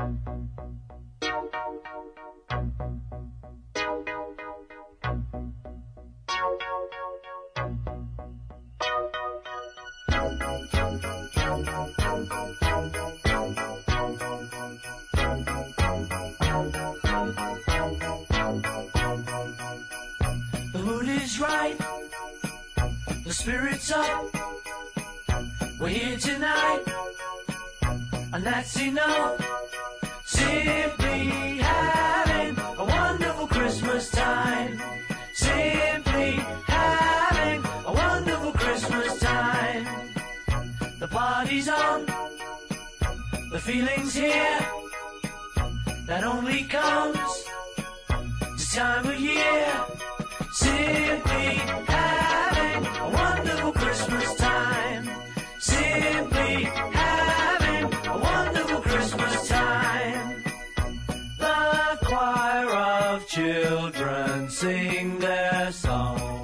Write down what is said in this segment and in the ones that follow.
The mood is right, the spirit's up, we're here tonight, and that's enough. Simply having a wonderful Christmas time. Simply having a wonderful Christmas time. The party's on, the feeling's here, that only comes this time of year. Simply having a wonderful Christmas time. Simply having a wonderful Christmas time. The choir of children sing their song.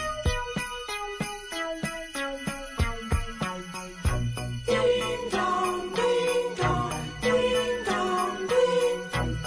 Ding dong, ding dong, ding dong, ding.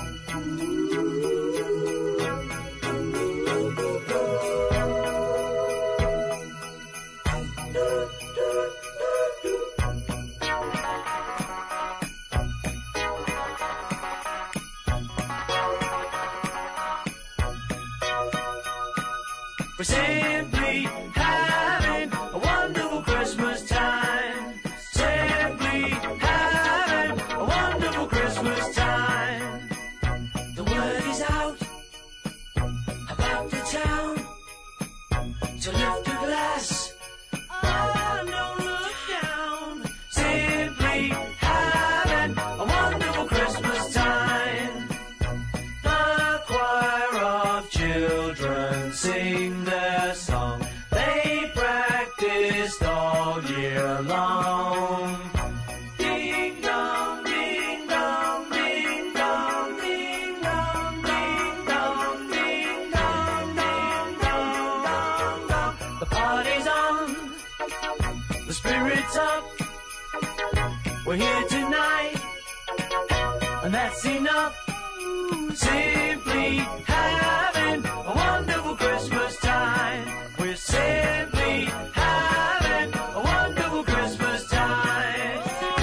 We're simply having a wonderful Christmas time. Simply having a wonderful Christmas time. The word is out about the town to lift a glass. Oh, don't look down. Simply having a wonderful Christmas time. The choir of children sing their song. They practiced all year long. Ding dong, ding dong, ding dong, ding dong, ding dong, ding dong, dong, dong, dong, dong. The party's on, the spirit's up, we're here tonight, and that's enough. Simply having a wonderful Christmas time. We're simply having a wonderful Christmas time.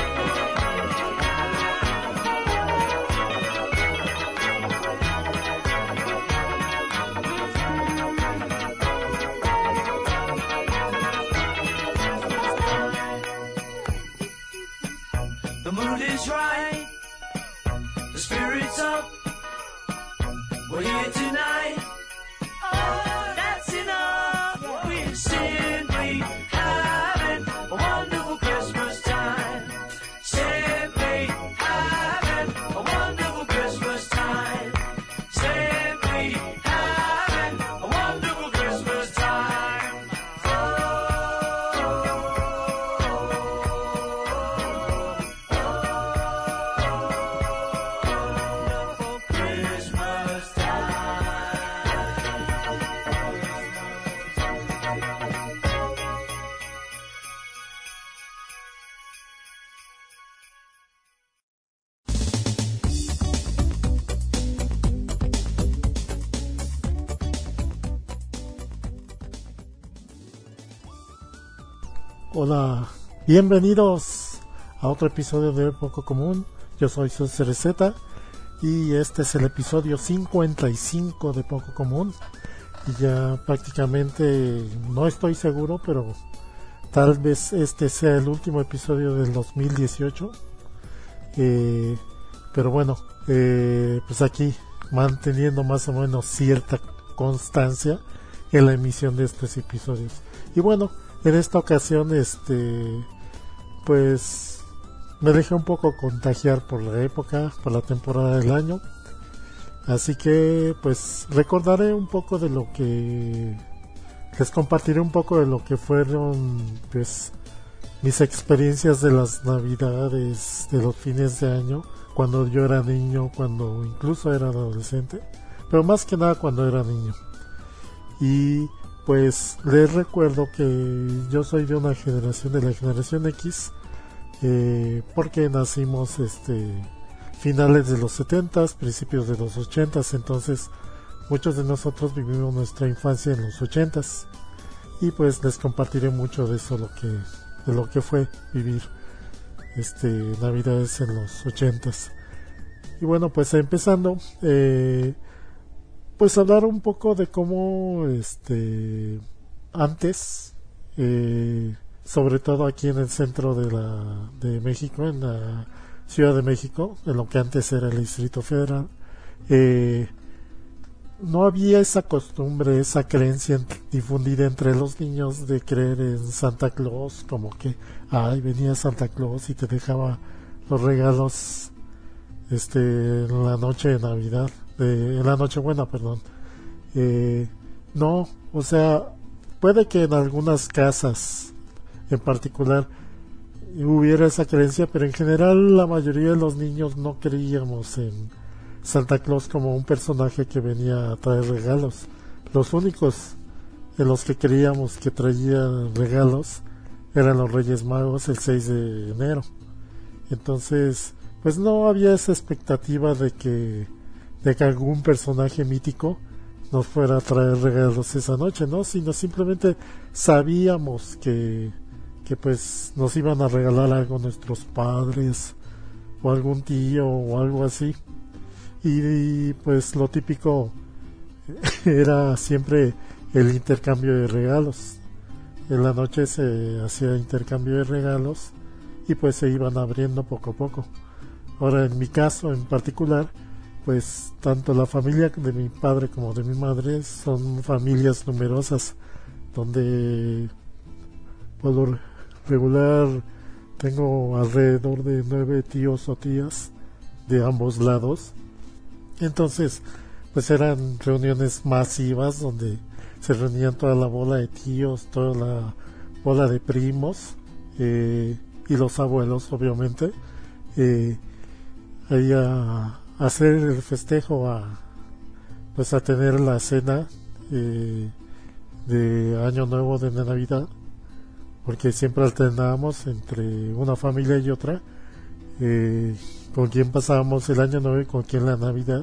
The mood is right, the spirit's up, we're here tonight. Oh, that's enough. We're simply having a wonderful Christmas time. Simply having a wonderful Christmas time. Simply having a wonderful Christmas time. Wonderful Christmas time. Hola, bienvenidos a otro episodio de Poco Común. Yo soy CRZ y este es el episodio 55 de Poco Común. Y ya prácticamente no estoy seguro, pero tal vez este sea el último episodio del 2018. Pero bueno, pues aquí manteniendo más o menos cierta constancia en la emisión de estos episodios. Y bueno, en esta ocasión pues me dejé un poco contagiar por la época, por la temporada del año, así que pues recordaré un poco de lo que les compartiré un poco de lo que fueron pues mis experiencias de las navidades, de los fines de año, cuando yo era niño, cuando incluso era adolescente, pero más que nada cuando era niño. Y pues les recuerdo que yo soy de una generación, de la generación X, porque nacimos finales de los 70s, principios de los 80s, entonces muchos de nosotros vivimos nuestra infancia en los 80s y pues les compartiré mucho de eso, de lo que fue vivir Navidades en los 80s. Y bueno, pues empezando, pues hablar un poco de cómo antes, sobre todo aquí en el centro de México, en la Ciudad de México, en lo que antes era el Distrito Federal, no había esa costumbre, esa creencia difundida entre los niños de creer en Santa Claus, como que venía Santa Claus y te dejaba los regalos en la noche de Navidad, en la Nochebuena, perdón. No, o sea, puede que en algunas casas en particular hubiera esa creencia, pero en general la mayoría de los niños no creíamos en Santa Claus como un personaje que venía a traer regalos. Los únicos en los que creíamos que traían regalos eran los Reyes Magos el 6 de enero. Entonces, pues no había esa expectativa de que algún personaje mítico nos fuera a traer regalos esa noche, ¿no? Sino simplemente sabíamos que pues nos iban a regalar algo nuestros padres o algún tío o algo así. Y pues lo típico era siempre el intercambio de regalos. En la noche se hacía intercambio de regalos y pues se iban abriendo poco a poco. Ahora, en mi caso en particular, pues tanto la familia de mi padre como de mi madre son familias numerosas, donde por lo regular tengo alrededor de 9 tíos o tías de ambos lados. Entonces, pues eran reuniones masivas donde se reunían toda la bola de tíos, toda la bola de primos, y los abuelos, obviamente, ahí a hacer el festejo, a tener la cena de Año Nuevo, de Navidad, porque siempre alternábamos entre una familia y otra, con quien pasábamos el Año Nuevo y con quien la Navidad.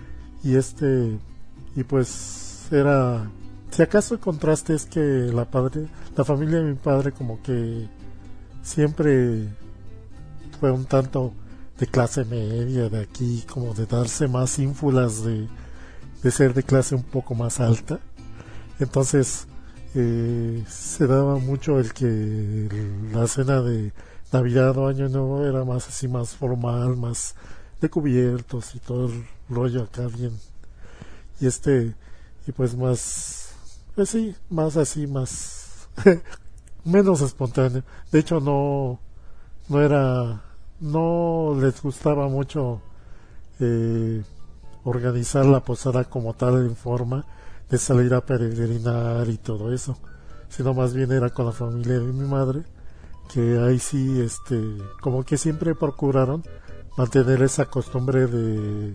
Y pues era, si acaso el contraste es que la familia de mi padre como que siempre fue un tanto de clase media, de aquí como de darse más ínfulas de ser de clase un poco más alta. Entonces se daba mucho el que la cena de Navidad o Año Nuevo era más así, más formal, más de cubiertos y todo el rollo acá bien. Y pues más, pues sí, más así, más menos espontáneo. De hecho no les gustaba mucho organizar la posada como tal, en forma de salir a peregrinar y todo eso, sino más bien era con la familia de mi madre, que ahí sí como que siempre procuraron mantener esa costumbre de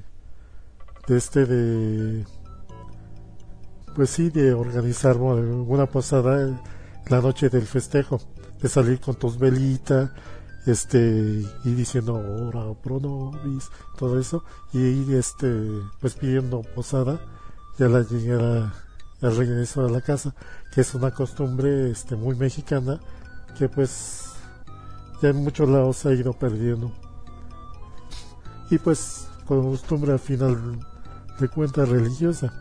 pues sí, de organizar una posada la noche del festejo, de salir con tus velitas, y diciendo ora pro nobis, todo eso, y ir pues pidiendo posada ya la llegada al regreso a la casa, que es una costumbre muy mexicana, que pues ya en muchos lados se ha ido perdiendo, y pues costumbre al final de cuentas religiosa.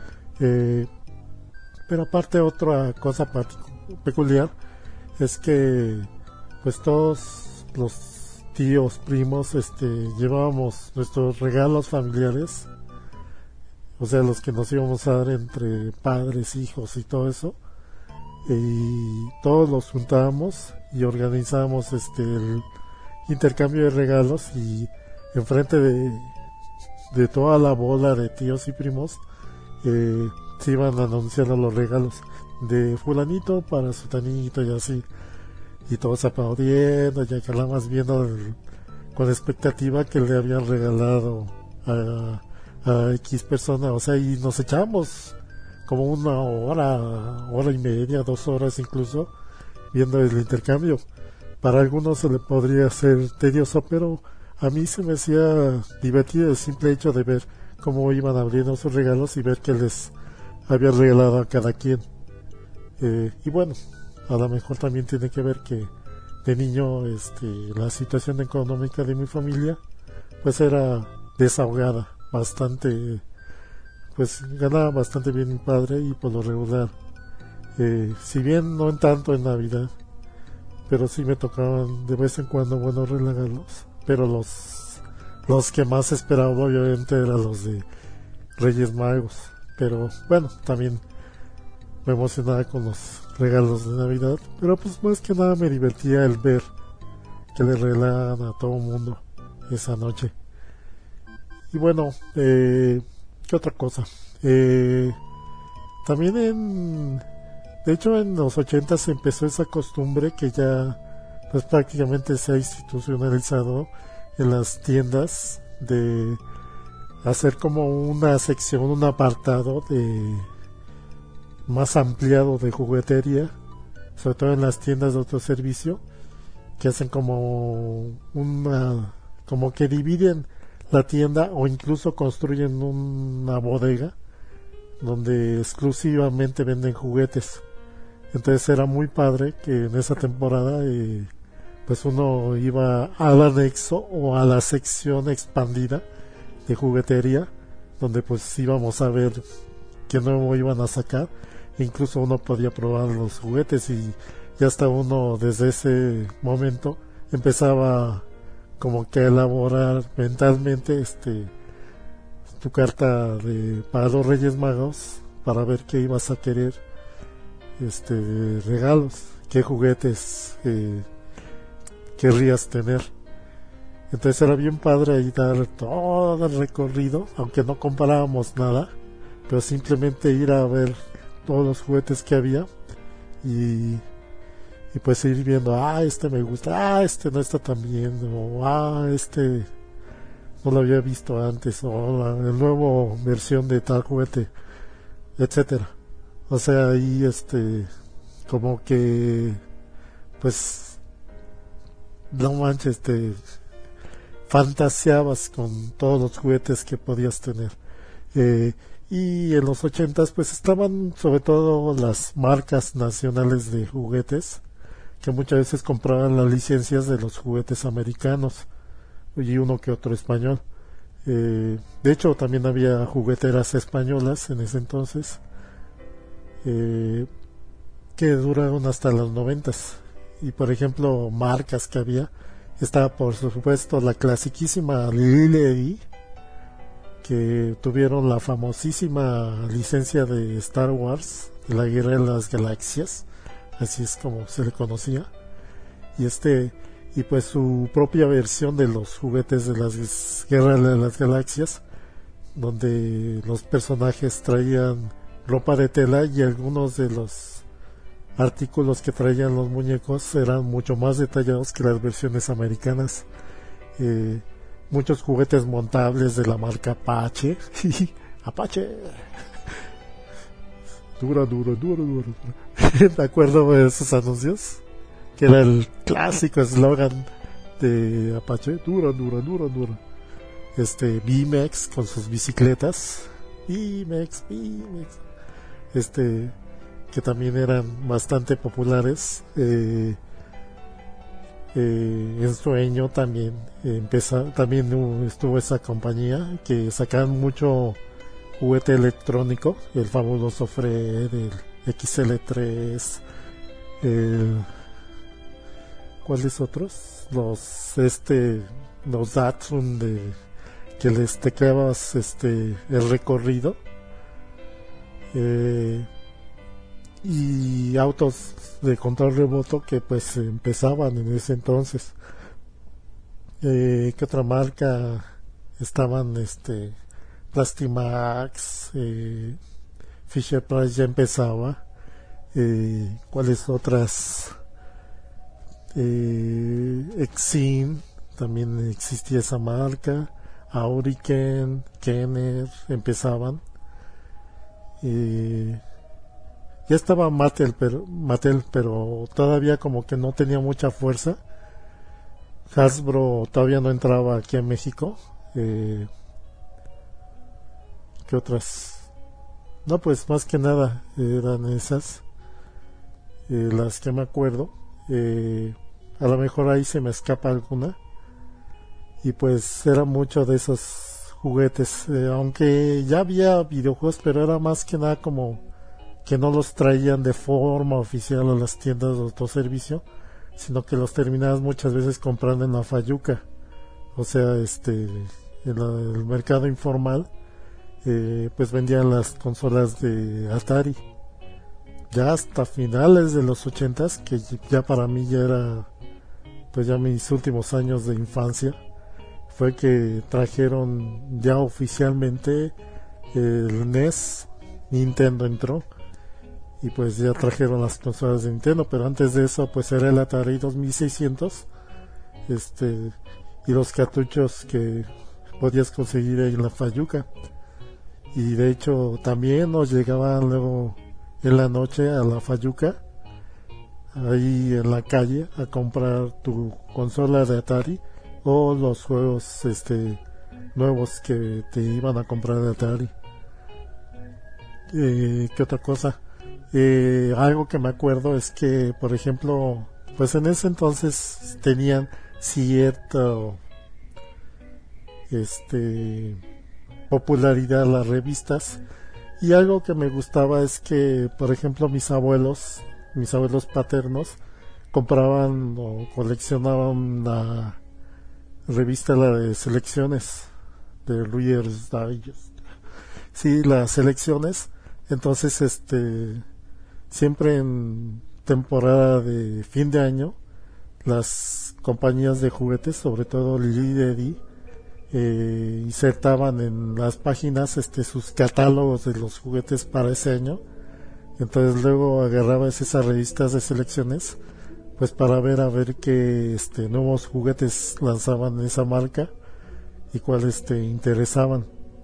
Pero aparte, otra cosa peculiar es que pues todos los tíos, primos, llevábamos nuestros regalos familiares, o sea, los que nos íbamos a dar entre padres, hijos y todo eso, y todos los juntábamos y organizábamos el intercambio de regalos, y enfrente de toda la bola de tíos y primos se iban anunciando los regalos de fulanito para sutanito y así, y todos aplaudiendo, ya que más viendo con expectativa que le habían regalado a X persona, o sea, y nos echábamos como una hora y media, 2 horas incluso, viendo el intercambio. Para algunos se le podría hacer tedioso, pero a mí se me hacía divertido el simple hecho de ver cómo iban abriendo sus regalos y ver que les había regalado a cada quien. Y bueno, a lo mejor también tiene que ver que de niño la situación económica de mi familia pues era desahogada, bastante, pues ganaba bastante bien mi padre y por lo regular, si bien no en tanto en Navidad, pero sí me tocaban de vez en cuando buenos regalos, pero los que más esperaba obviamente eran los de Reyes Magos, pero bueno, también me emocionaba con los regalos de Navidad, pero pues más que nada me divertía el ver que le regalaban a todo el mundo esa noche. Y bueno, ¿qué otra cosa? También de hecho en los 80 se empezó esa costumbre que ya pues prácticamente se ha institucionalizado en las tiendas de hacer como una sección, un apartado de más ampliado de juguetería, sobre todo en las tiendas de autoservicio, que hacen como que dividen la tienda o incluso construyen una bodega donde exclusivamente venden juguetes. Entonces era muy padre que en esa temporada pues uno iba al anexo o a la sección expandida de juguetería, donde pues íbamos a ver qué nuevo iban a sacar. Incluso uno podía probar los juguetes y hasta uno desde ese momento empezaba como que a elaborar mentalmente tu carta para los Reyes Magos, para ver qué ibas a querer, regalos, qué juguetes querrías tener. Entonces era bien padre ahí dar todo el recorrido, aunque no comparábamos nada, pero simplemente ir a ver todos los juguetes que había y pues ir viendo, este me gusta, este no está tan bien, o este no lo había visto antes, o la nueva versión de tal juguete, etcétera. O sea, ahí como que pues no manches, fantaseabas con todos los juguetes que podías tener. Y en los 80s pues estaban sobre todo las marcas nacionales de juguetes, que muchas veces compraban las licencias de los juguetes americanos y uno que otro español. De hecho también había jugueteras españolas en ese entonces, que duraron hasta los 90s. Y por ejemplo, marcas que había, estaba por supuesto la clasiquísima Lily, que tuvieron la famosísima licencia de Star Wars, de la Guerra de las Galaxias, así es como se le conocía, y pues su propia versión de los juguetes de las Guerras de las Galaxias, donde los personajes traían ropa de tela y algunos de los artículos que traían los muñecos eran mucho más detallados que las versiones americanas. Muchos juguetes montables de la marca Apache. Apache. Dura. ¿Te acuerdo de esos anuncios? Que era el clásico eslogan de Apache. Dura. BMX con sus bicicletas. BMX. Que también eran bastante populares. En Sueño también también estuvo esa compañía que sacaban mucho juguete electrónico, el fabuloso Fred, el XL3, ¿cuáles otros? Los Datsun que les tecleabas el recorrido, y autos de control remoto que pues empezaban en ese entonces. ¿Qué otra marca? Estaban Plastimax, Fisher Price ya empezaba, ¿cuáles otras? Exim, también existía esa marca, Auriken, Kenner empezaban. Ya estaba Mattel, pero todavía como que no tenía mucha fuerza, Hasbro todavía no entraba aquí en México. ¿Qué otras? No, pues más que nada eran esas las que me acuerdo. A lo mejor ahí se me escapa alguna. Y pues era mucho de esos juguetes. Aunque ya había videojuegos, pero era más que nada como que no los traían de forma oficial a las tiendas de autoservicio, sino que los terminabas muchas veces comprando en la Fayuca. O sea, en el mercado informal, pues vendían las consolas de Atari. Ya hasta finales de los 80s, que ya para mí ya era pues ya mis últimos años de infancia, fue que trajeron ya oficialmente el NES. Nintendo entró y pues ya trajeron las consolas de Nintendo, pero antes de eso pues era el Atari 2600, y los cartuchos que podías conseguir ahí en la Fayuca. Y de hecho también nos llegaban luego en la noche a la Fayuca, ahí en la calle, a comprar tu consola de Atari o los juegos nuevos que te iban a comprar de Atari. ¿Qué otra cosa? Algo que me acuerdo es que, por ejemplo, pues en ese entonces tenían cierto popularidad las revistas, y algo que me gustaba es que, por ejemplo, mis abuelos paternos compraban o coleccionaban la revista, la de selecciones de Reader's Digest, sí, las selecciones. Entonces siempre en temporada de fin de año las compañías de juguetes, sobre todo Lily Eddy, insertaban en las páginas sus catálogos de los juguetes para ese año. Entonces luego agarrabas esas revistas de selecciones pues para ver a ver qué nuevos juguetes lanzaban esa marca y cuáles te interesaban.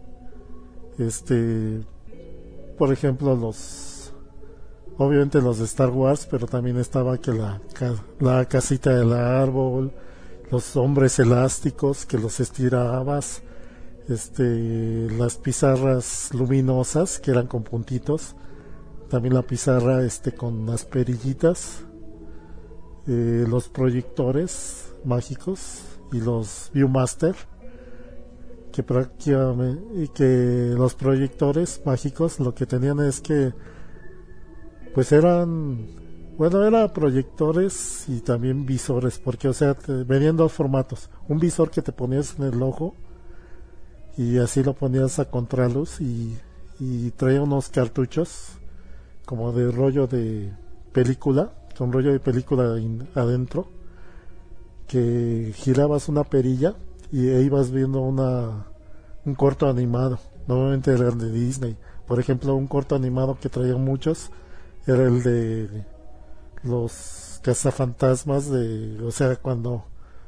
Por ejemplo, obviamente los de Star Wars, pero también estaba que la casita del árbol, los hombres elásticos que los estirabas, las pizarras luminosas que eran con puntitos, también la pizarra con las perillitas, los proyectores mágicos y los Viewmaster, que prácticamente, y que los proyectores mágicos lo que tenían es que pues eran proyectores y también visores, porque o sea venían dos formatos: un visor que te ponías en el ojo y así lo ponías a contraluz, y traía unos cartuchos como de rollo de película, con rollo de película adentro, que girabas una perilla y ibas viendo un corto animado. Normalmente eran de Disney. Por ejemplo, un corto animado que traían muchos era el de los cazafantasmas, o sea, cuando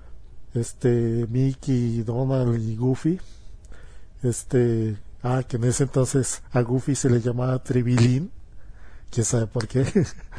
Mickey, Donald y Goofy, que en ese entonces a Goofy se le llamaba Tribilín, quién sabe por qué.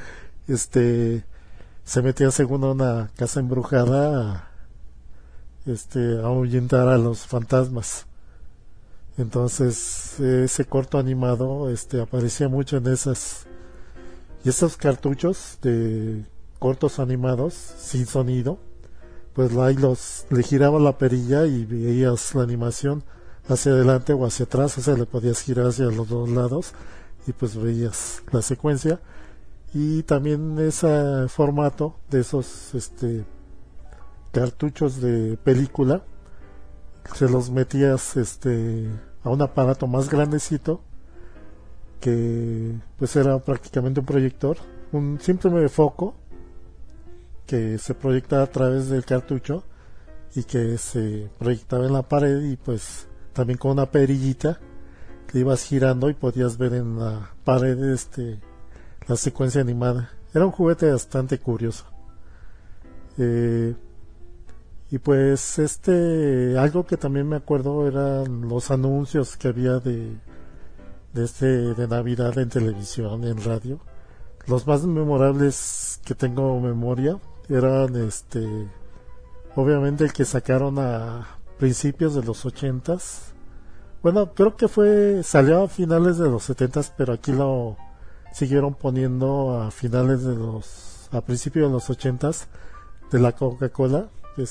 Se metía según a una casa embrujada a ahuyentar a los fantasmas. Entonces ese corto animado aparecía mucho en esas, y esos cartuchos de cortos animados sin sonido, pues ahí le giraba la perilla y veías la animación hacia adelante o hacia atrás, o sea, le podías girar hacia los dos lados y pues veías la secuencia. Y también ese formato de esos cartuchos de película, se los metías a un aparato más grandecito, que pues era prácticamente un proyector, un simple foco que se proyectaba a través del cartucho y que se proyectaba en la pared, y pues también con una perillita que ibas girando y podías ver en la pared la secuencia animada. Era un juguete bastante curioso. Y pues algo que también me acuerdo eran los anuncios que había de Navidad en televisión, en radio. Los más memorables que tengo memoria eran obviamente el que sacaron a principios de los 80s. Bueno, creo que salió a finales de los 70s, pero aquí lo siguieron poniendo a principios de los 80s, de la Coca-Cola,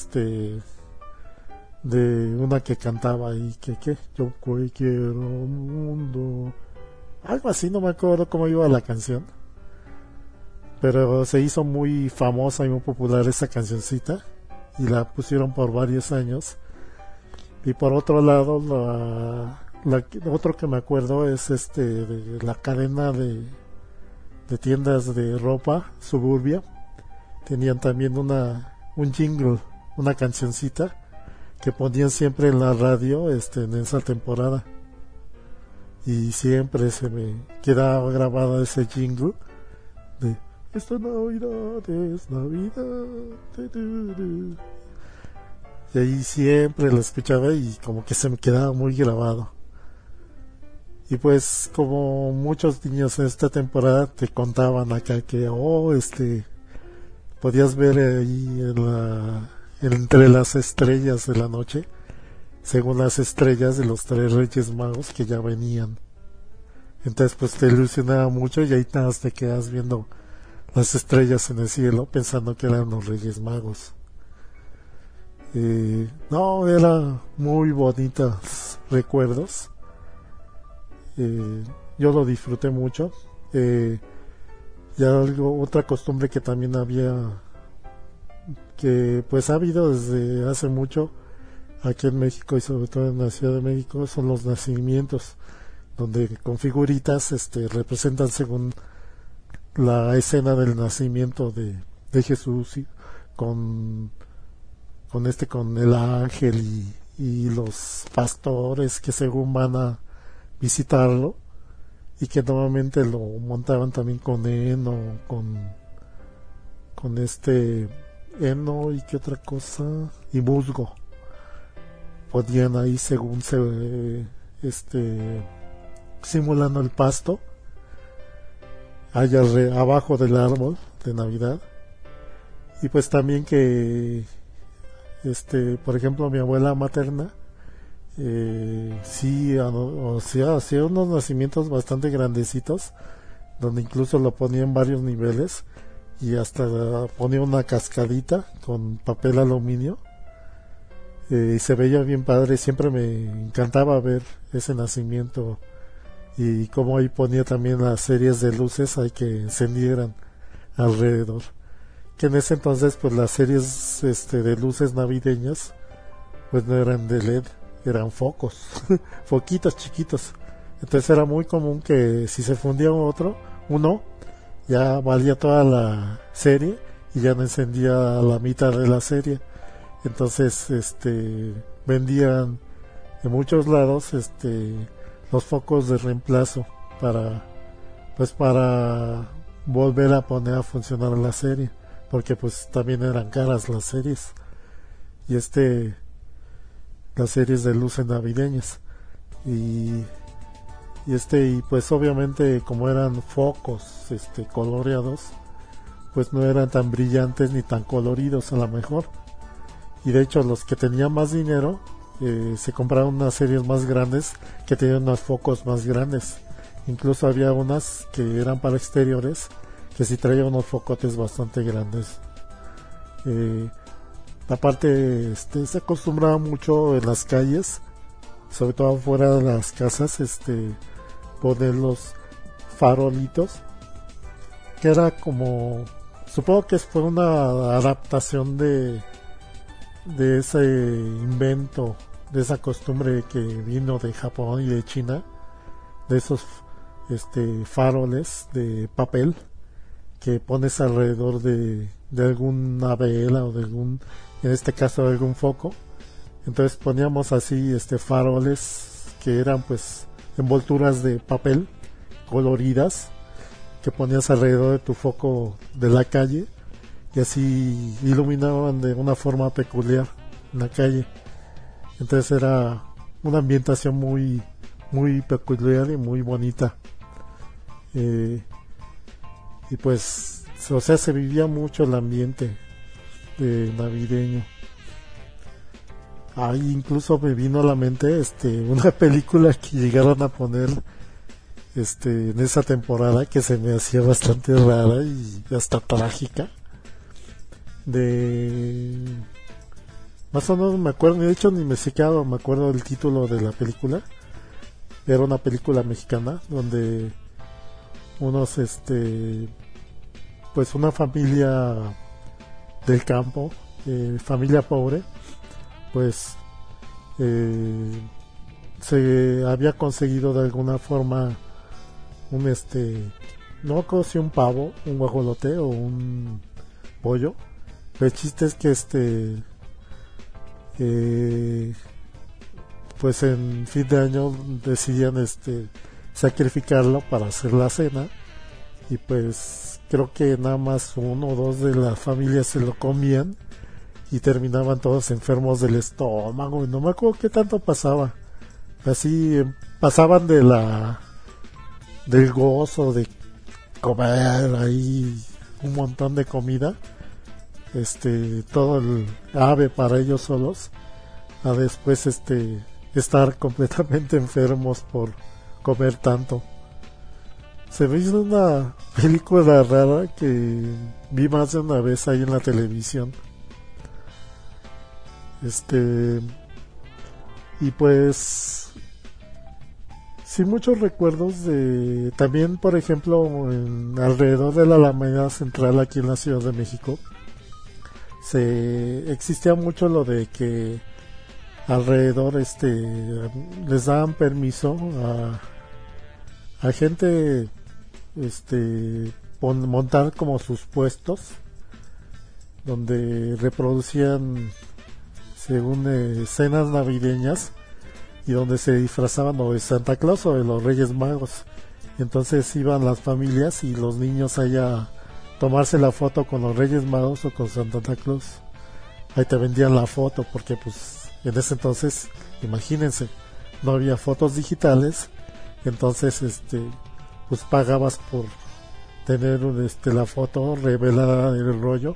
de una que cantaba ahí, que yo quiero un mundo, algo así, no me acuerdo cómo iba la canción, pero se hizo muy famosa y muy popular esa cancioncita y la pusieron por varios años. Y por otro lado, otro que me acuerdo es de la cadena de tiendas de ropa Suburbia. Tenían también un jingle, una cancioncita que ponían siempre en la radio en esa temporada. Y siempre se me quedaba grabada ese jingle de esta Navidad es Navidad. Y ahí siempre lo escuchaba y como que se me quedaba muy grabado. Y pues como muchos niños en esta temporada te contaban acá que podías ver ahí entre las estrellas de la noche, según las estrellas de los 3 Reyes Magos que ya venían. Entonces pues te ilusionaba mucho y ahí nada más te quedas viendo las estrellas en el cielo pensando que eran los Reyes Magos. No, eran muy bonitos recuerdos. Yo lo disfruté mucho. Ya otra costumbre que también había, que pues ha habido desde hace mucho aquí en México y sobre todo en la Ciudad de México, son los nacimientos, donde con figuritas representan según la escena del nacimiento de Jesús, y con el ángel y los pastores que según van a visitarlo, y que normalmente lo montaban también con heno, con heno y qué otra cosa, y musgo. Podían ahí según simulando el pasto allá abajo del árbol de Navidad. Y pues también que por ejemplo mi abuela materna sí, o sea, hacía unos nacimientos bastante grandecitos, donde incluso lo ponía en varios niveles y hasta ponía una cascadita con papel aluminio, y se veía bien padre. Siempre me encantaba ver ese nacimiento, y como ahí ponía también las series de luces ahí que encendieran alrededor, que en ese entonces pues las series de luces navideñas pues no eran de LED, eran focos, foquitos chiquitos. Entonces era muy común que si se fundía uno, ya valía toda la serie y ya no encendía la mitad de la serie. Entonces vendían en muchos lados los focos de reemplazo para volver a poner a funcionar la serie, porque pues también eran caras las series, y las series de luces navideñas, y pues obviamente como eran focos coloreados, pues no eran tan brillantes ni tan coloridos a lo mejor, y de hecho los que tenían más dinero se compraron unas series más grandes que tenían unos focos más grandes. Incluso había unas que eran para exteriores que sí traían unos focotes bastante grandes. Aparte se acostumbraba mucho en las calles, sobre todo fuera de las casas, poner los farolitos, que era como, supongo que fue una adaptación de ese invento, de esa costumbre que vino de Japón y de China, de esos faroles de papel que pones alrededor de alguna vela o de en este caso de algún foco. Entonces poníamos así faroles que eran pues envolturas de papel coloridas que ponías alrededor de tu foco de la calle, y así iluminaban de una forma peculiar en la calle. Entonces era una ambientación muy muy peculiar y muy bonita, y pues o sea se vivía mucho el ambiente navideño. incluso me vino a la mente una película que llegaron a poner en esa temporada que se me hacía bastante rara y hasta trágica. De más o menos me acuerdo, de hecho ni me siquiera me acuerdo del título de la película. Era una película mexicana donde unos pues una familia del campo, familia pobre, pues se había conseguido de alguna forma un no recuerdo si un pavo, un guajolote o un pollo. El chiste es que pues en fin de año decidían sacrificarlo para hacer la cena, y pues creo que nada más uno o dos de la familia se lo comían y terminaban todos enfermos del estómago, y no me acuerdo qué tanto pasaba. Así pasaban del gozo de comer ahí un montón de comida, todo el ave para ellos solos, a después estar completamente enfermos por comer tanto. Se me hizo una película rara que vi más de una vez ahí en la televisión. Y pues sí, muchos recuerdos de también, por ejemplo, alrededor de la Alameda Central aquí en la Ciudad de México existía mucho lo de que alrededor les daban permiso a gente montar como sus puestos donde reproducían según escenas navideñas, y donde se disfrazaban o de Santa Claus o de los Reyes Magos. Entonces iban las familias y los niños allá a tomarse la foto con los Reyes Magos o con Santa Claus. Ahí te vendían la foto, porque pues en ese entonces, imagínense, no había fotos digitales. Entonces pues pagabas por tener la foto revelada del rollo,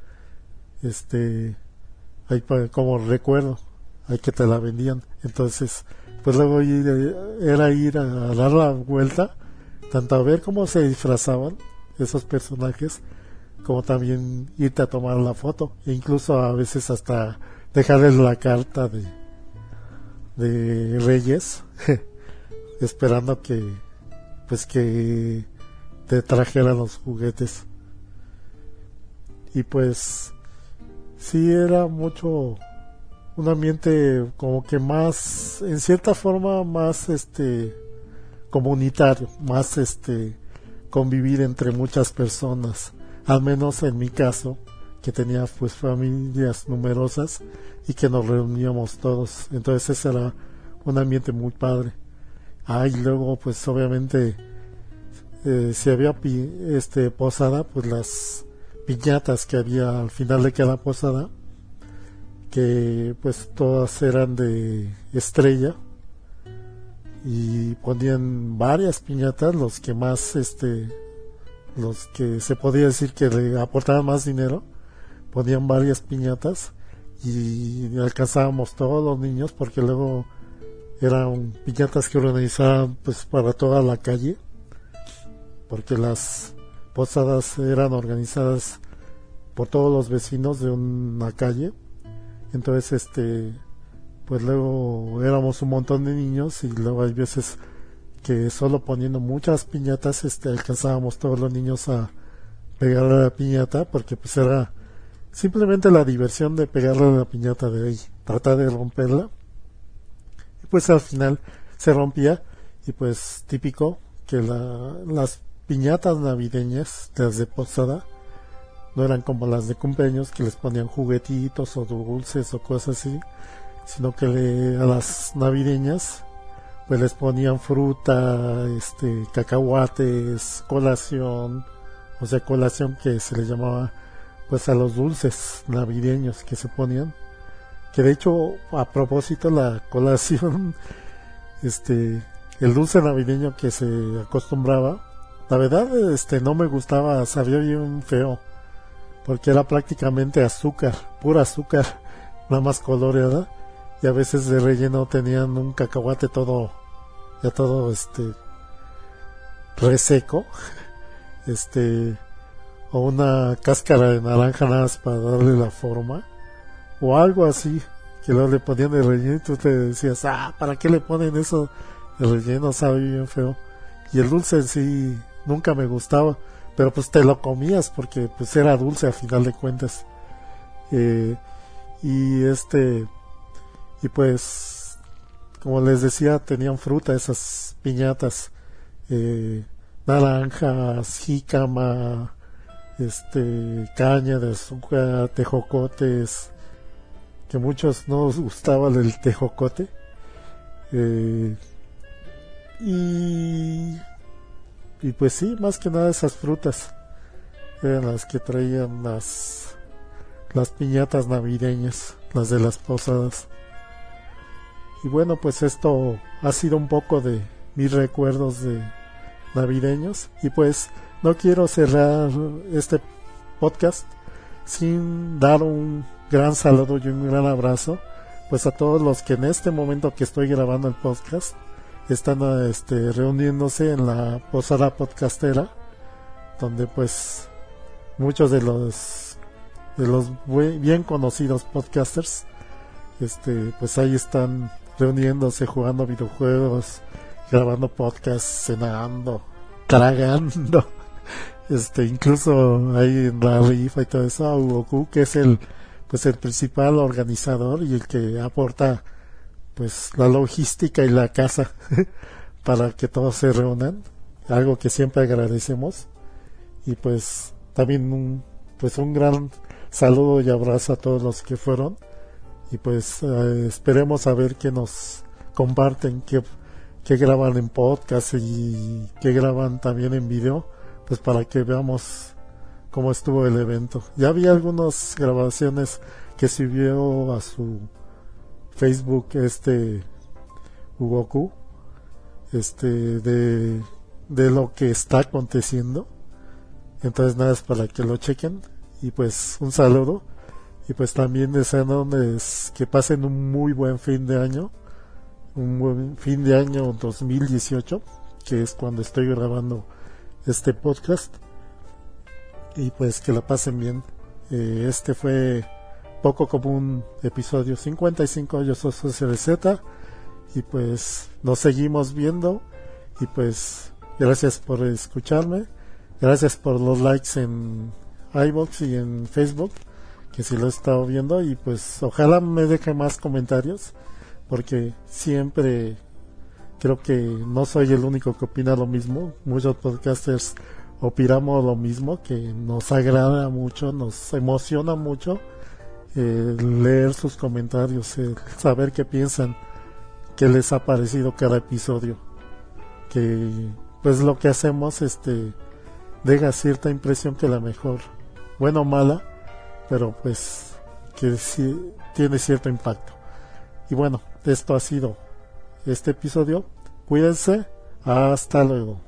ahí como recuerdo, ahí que te la vendían. Entonces pues luego era ir a dar la vuelta, tanto a ver cómo se disfrazaban esos personajes, como también irte a tomar la foto, e incluso a veces hasta dejarles la carta de Reyes esperando que te trajeran los juguetes. Y pues sí, era mucho un ambiente como que más, en cierta forma, más comunitario, más convivir entre muchas personas, al menos en mi caso, que tenía pues familias numerosas y que nos reuníamos todos. Entonces ese era un ambiente muy padre. Y luego pues obviamente si había posada, pues las piñatas que había al final de cada posada, que pues todas eran de estrella, y ponían varias piñatas, los que más los que se podía decir que le aportaban más dinero, ponían varias piñatas y alcanzábamos todos los niños, porque luego eran piñatas que organizaban pues para toda la calle, porque las posadas eran organizadas por todos los vecinos de una calle. Entonces pues luego éramos un montón de niños, y luego hay veces que solo poniendo muchas piñatas alcanzábamos todos los niños a pegarle a la piñata, porque pues era simplemente la diversión de pegarle a la piñata, de ahí tratar de romperla, y pues al final se rompía. Y pues típico que las piñatas navideñas, las de posada, no eran como las de cumpleaños, que les ponían juguetitos o dulces o cosas así, sino que a las navideñas pues les ponían fruta, cacahuates, colación, o sea, colación que se le llamaba pues a los dulces navideños que se ponían, que de hecho, a propósito, la colación el dulce navideño que se acostumbraba, la verdad no me gustaba, sabía bien feo, porque era prácticamente azúcar, pura azúcar, nada más coloreada, y a veces de relleno tenían un cacahuate todo reseco, o una cáscara de naranja nada más para darle la forma, o algo así, que luego le ponían de relleno y tú te decías, ¿para qué le ponen eso de relleno? Sabe bien feo. Y el dulce en sí nunca me gustaba, pero pues te lo comías porque pues era dulce a final de cuentas. Y pues, como les decía, tenían fruta esas piñatas, naranjas, jícama, caña de azúcar, tejocotes, que muchos no os gustaba el tejocote, y pues sí, más que nada esas frutas eran las que traían las piñatas navideñas, las de las posadas. Y bueno, pues esto ha sido un poco de mis recuerdos de navideños, y pues no quiero cerrar este podcast sin dar un gran saludo y un gran abrazo pues a todos los que en este momento que estoy grabando el podcast están reuniéndose en la posada podcastera, donde pues muchos de los bien conocidos podcasters pues ahí están reuniéndose, jugando videojuegos, grabando podcasts, cenando, tragando, incluso ahí en la rifa y todo eso, a Goku, que es el principal organizador y el que aporta pues la logística y la casa para que todos se reúnan, algo que siempre agradecemos. Y pues también un gran saludo y abrazo a todos los que fueron, y pues esperemos a ver qué nos comparten, qué graban en podcast y qué graban también en video, pues para que veamos cómo estuvo el evento. Ya había algunas grabaciones que subió a su Facebook Goku, de lo que está aconteciendo. Entonces nada, es para que lo chequen. Y pues un saludo, y pues también deseándoles que pasen un muy buen fin de año, un buen fin de año 2018, que es cuando estoy grabando este podcast, y pues que la pasen bien. Este fue Poco Común, episodio 55. Yo soy CZ, y pues nos seguimos viendo, y pues gracias por escucharme, gracias por los likes en iVoox y en Facebook, que si lo he estado viendo, y pues ojalá me deje más comentarios, porque siempre creo que no soy el único que opina lo mismo. Muchos podcasters opinamos lo mismo, que nos agrada mucho, nos emociona mucho leer sus comentarios, saber qué piensan, qué les ha parecido cada episodio, que pues lo que hacemos deja cierta impresión, que la mejor, buena o mala, pero pues que sí tiene cierto impacto. Y bueno, esto ha sido este episodio. Cuídense, hasta luego.